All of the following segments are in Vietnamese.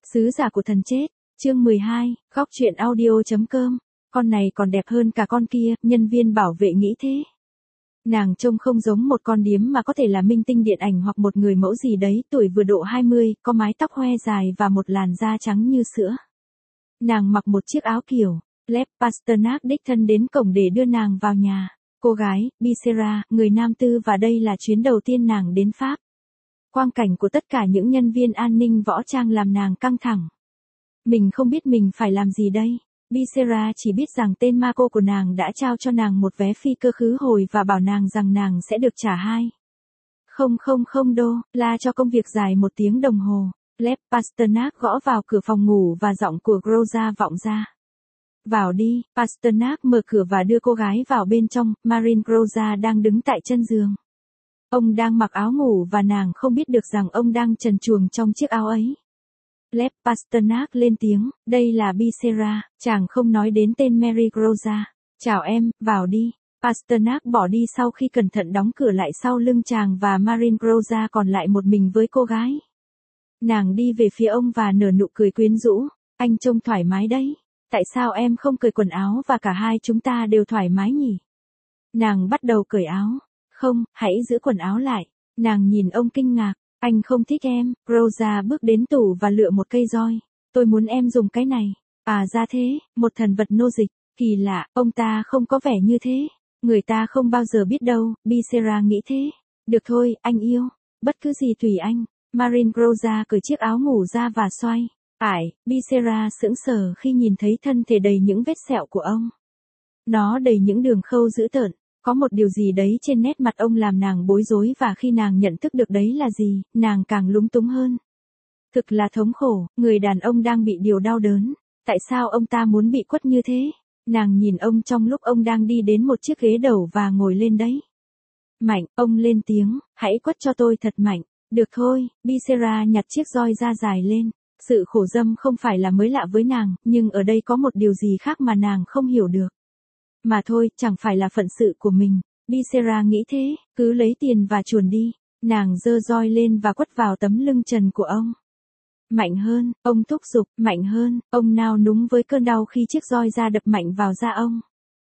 Sứ giả của thần chết, chương 12, góc truyện audio.com, con này còn đẹp hơn cả con kia, nhân viên bảo vệ nghĩ thế. Nàng trông không giống một con điếm mà có thể là minh tinh điện ảnh hoặc một người mẫu gì đấy, tuổi vừa độ 20, có mái tóc hoe dài và một làn da trắng như sữa. Nàng mặc một chiếc áo kiểu, Lev Pasternak đích thân đến cổng để đưa nàng vào nhà. Cô gái, Becerra, người nam tư và đây là chuyến đầu tiên nàng đến Pháp. Quang cảnh của tất cả những nhân viên an ninh võ trang làm nàng căng thẳng. Mình không biết mình phải làm gì đây. Becerra chỉ biết rằng tên Marco của nàng đã trao cho nàng một vé phi cơ khứ hồi và bảo nàng rằng nàng sẽ được trả 2,000 đô, la cho công việc dài 1 tiếng đồng hồ. Lev Pasternak gõ vào cửa phòng ngủ và giọng của Groza vọng ra. Vào đi, Pasternak mở cửa và đưa cô gái vào bên trong. Marin Groza đang đứng tại chân giường. Ông đang mặc áo ngủ và nàng không biết được rằng ông đang trần truồng trong chiếc áo ấy. Lev Pasternak lên tiếng, đây là Becerra, chàng không nói đến tên Mary Groza. Chào em, vào đi. Pasternak bỏ đi sau khi cẩn thận đóng cửa lại sau lưng chàng và Marin Groza còn lại một mình với cô gái. Nàng đi về phía ông và nở nụ cười quyến rũ, anh trông thoải mái đấy. Tại sao em không cởi quần áo và cả hai chúng ta đều thoải mái nhỉ? Nàng bắt đầu cởi áo. Không, hãy giữ quần áo lại. Nàng nhìn ông kinh ngạc. Anh không thích em. Groza bước đến tủ và lựa một cây roi. Tôi muốn em dùng cái này. À ra thế, một thần vật nô dịch. Kỳ lạ, ông ta không có vẻ như thế. Người ta không bao giờ biết đâu, Becerra nghĩ thế. Được thôi, anh yêu. Bất cứ gì tùy anh. Marin Groza cởi chiếc áo ngủ ra và xoay. Becerra sững sờ khi nhìn thấy thân thể đầy những vết sẹo của ông. Nó đầy những đường khâu dữ tợn. Có một điều gì đấy trên nét mặt ông làm nàng bối rối và khi nàng nhận thức được đấy là gì, nàng càng lúng túng hơn. Thực là thống khổ, người đàn ông đang bị điều đau đớn. Tại sao ông ta muốn bị quất như thế? Nàng nhìn ông trong lúc ông đang đi đến một chiếc ghế đầu và ngồi lên đấy. Mạnh, ông lên tiếng, hãy quất cho tôi thật mạnh. Được thôi, Becerra nhặt chiếc roi ra dài lên. Sự khổ dâm không phải là mới lạ với nàng, nhưng ở đây có một điều gì khác mà nàng không hiểu được. Mà thôi, chẳng phải là phận sự của mình. Becerra nghĩ thế, cứ lấy tiền và chuồn đi. Nàng giơ roi lên và quất vào tấm lưng trần của ông. Mạnh hơn, ông thúc giục, mạnh hơn, ông nao núng với cơn đau khi chiếc roi da đập mạnh vào da ông.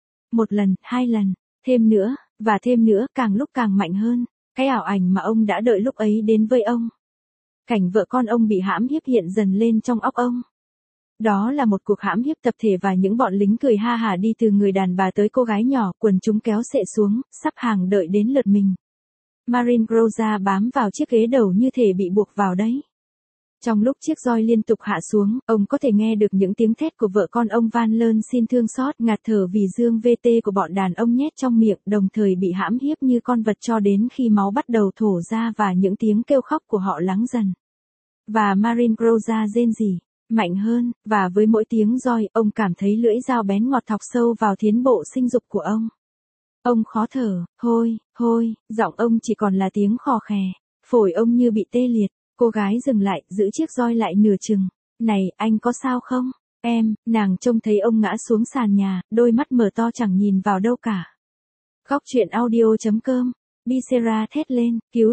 1 lần, 2 lần, thêm nữa, và thêm nữa, càng lúc càng mạnh hơn. Cái ảo ảnh mà ông đã đợi lúc ấy đến với ông. Cảnh vợ con ông bị hãm hiếp hiện dần lên trong óc ông. Đó là một cuộc hãm hiếp tập thể và những bọn lính cười ha hả đi từ người đàn bà tới cô gái nhỏ, quần chúng kéo xệ xuống, sắp hàng đợi đến lượt mình. Marin Groza bám vào chiếc ghế đầu như thể bị buộc vào đấy. Trong lúc chiếc roi liên tục hạ xuống, ông có thể nghe được những tiếng thét của vợ con ông van lơn xin thương xót, ngạt thở vì dương VT của bọn đàn ông nhét trong miệng, đồng thời bị hãm hiếp như con vật cho đến khi máu bắt đầu thổ ra và những tiếng kêu khóc của họ lắng dần. Và Marin Groza rên rỉ, mạnh hơn, và với mỗi tiếng roi, ông cảm thấy lưỡi dao bén ngọt thọc sâu vào thiến bộ sinh dục của ông. Ông khó thở, hôi, giọng ông chỉ còn là tiếng khò khè, phổi ông như bị tê liệt. Cô gái dừng lại, giữ chiếc roi lại nửa chừng. Này, anh có sao không? Em, nàng trông thấy ông ngã xuống sàn nhà, đôi mắt mở to chẳng nhìn vào đâu cả. Góc truyện audio.com. Becerra thét lên, cứu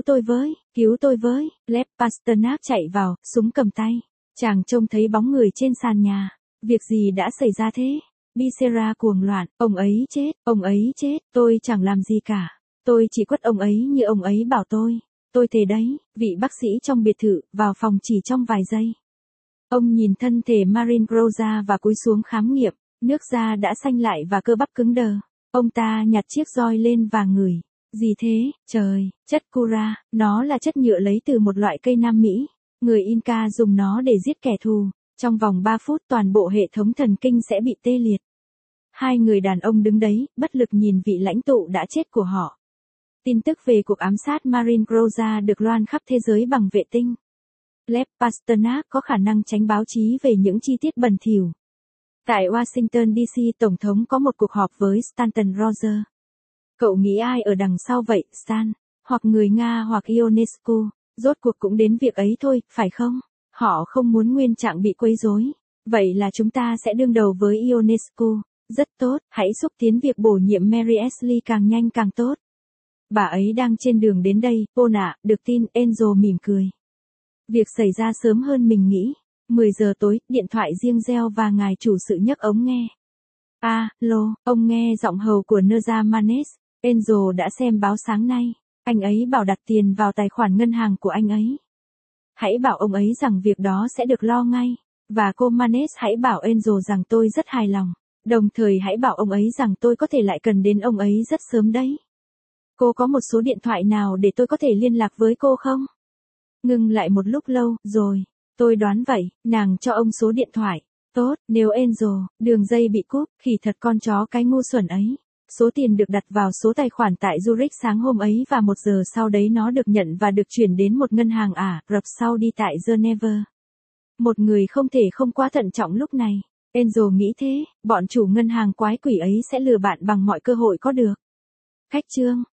tôi với. Lev Pasternak chạy vào, súng cầm tay. Chàng trông thấy bóng người trên sàn nhà. Việc gì đã xảy ra thế? Becerra cuồng loạn, ông ấy chết, tôi chẳng làm gì cả. Tôi chỉ quất ông ấy như ông ấy bảo tôi. Tôi thề đấy, vị bác sĩ trong biệt thự, vào phòng chỉ trong vài giây. Ông nhìn thân thể Marin Groza và cúi xuống khám nghiệm, nước da đã xanh lại và cơ bắp cứng đờ. Ông ta nhặt chiếc roi lên và ngửi. Gì thế, trời, chất cura, nó là chất nhựa lấy từ một loại cây Nam Mỹ. Người Inca dùng nó để giết kẻ thù. Trong vòng 3 phút toàn bộ hệ thống thần kinh sẽ bị tê liệt. Hai người đàn ông đứng đấy, bất lực nhìn vị lãnh tụ đã chết của họ. Tin tức về cuộc ám sát Marin Groza được loan khắp thế giới bằng vệ tinh. Lev Pasternak có khả năng tránh báo chí về những chi tiết bẩn thỉu. Tại Washington DC, Tổng thống có một cuộc họp với Stanton Rogers. Cậu nghĩ ai ở đằng sau vậy, Stan? Hoặc người Nga hoặc Ionescu? Rốt cuộc cũng đến việc ấy thôi, phải không? Họ không muốn nguyên trạng bị quấy rối. Vậy là chúng ta sẽ đương đầu với Ionescu. Rất tốt, hãy xúc tiến việc bổ nhiệm Mary Ashley càng nhanh càng tốt. Bà ấy đang trên đường đến đây, Paul ạ, được tin, Angel mỉm cười. Việc xảy ra sớm hơn mình nghĩ. 10 giờ tối, điện thoại riêng reo và ngài chủ sự nhấc ống nghe. Alo, ông nghe giọng hầu của Neza Manes. Angel đã xem báo sáng nay. Anh ấy bảo đặt tiền vào tài khoản ngân hàng của anh ấy. Hãy bảo ông ấy rằng việc đó sẽ được lo ngay. Và cô Manes hãy bảo Angel rằng tôi rất hài lòng. Đồng thời hãy bảo ông ấy rằng tôi có thể lại cần đến ông ấy rất sớm đấy. Cô có một số điện thoại nào để tôi có thể liên lạc với cô không? Ngừng lại một lúc lâu, rồi. Tôi đoán vậy, nàng cho ông số điện thoại. Tốt, nếu Angel, đường dây bị cúp, khỉ thật con chó cái ngu xuẩn ấy. Số tiền được đặt vào số tài khoản tại Zurich sáng hôm ấy và 1 giờ sau đấy nó được nhận và được chuyển đến một ngân hàng Ả Rập Saudi tại Geneva. Một người không thể không quá thận trọng lúc này. Angel nghĩ thế, bọn chủ ngân hàng quái quỷ ấy sẽ lừa bạn bằng mọi cơ hội có được. Khách chương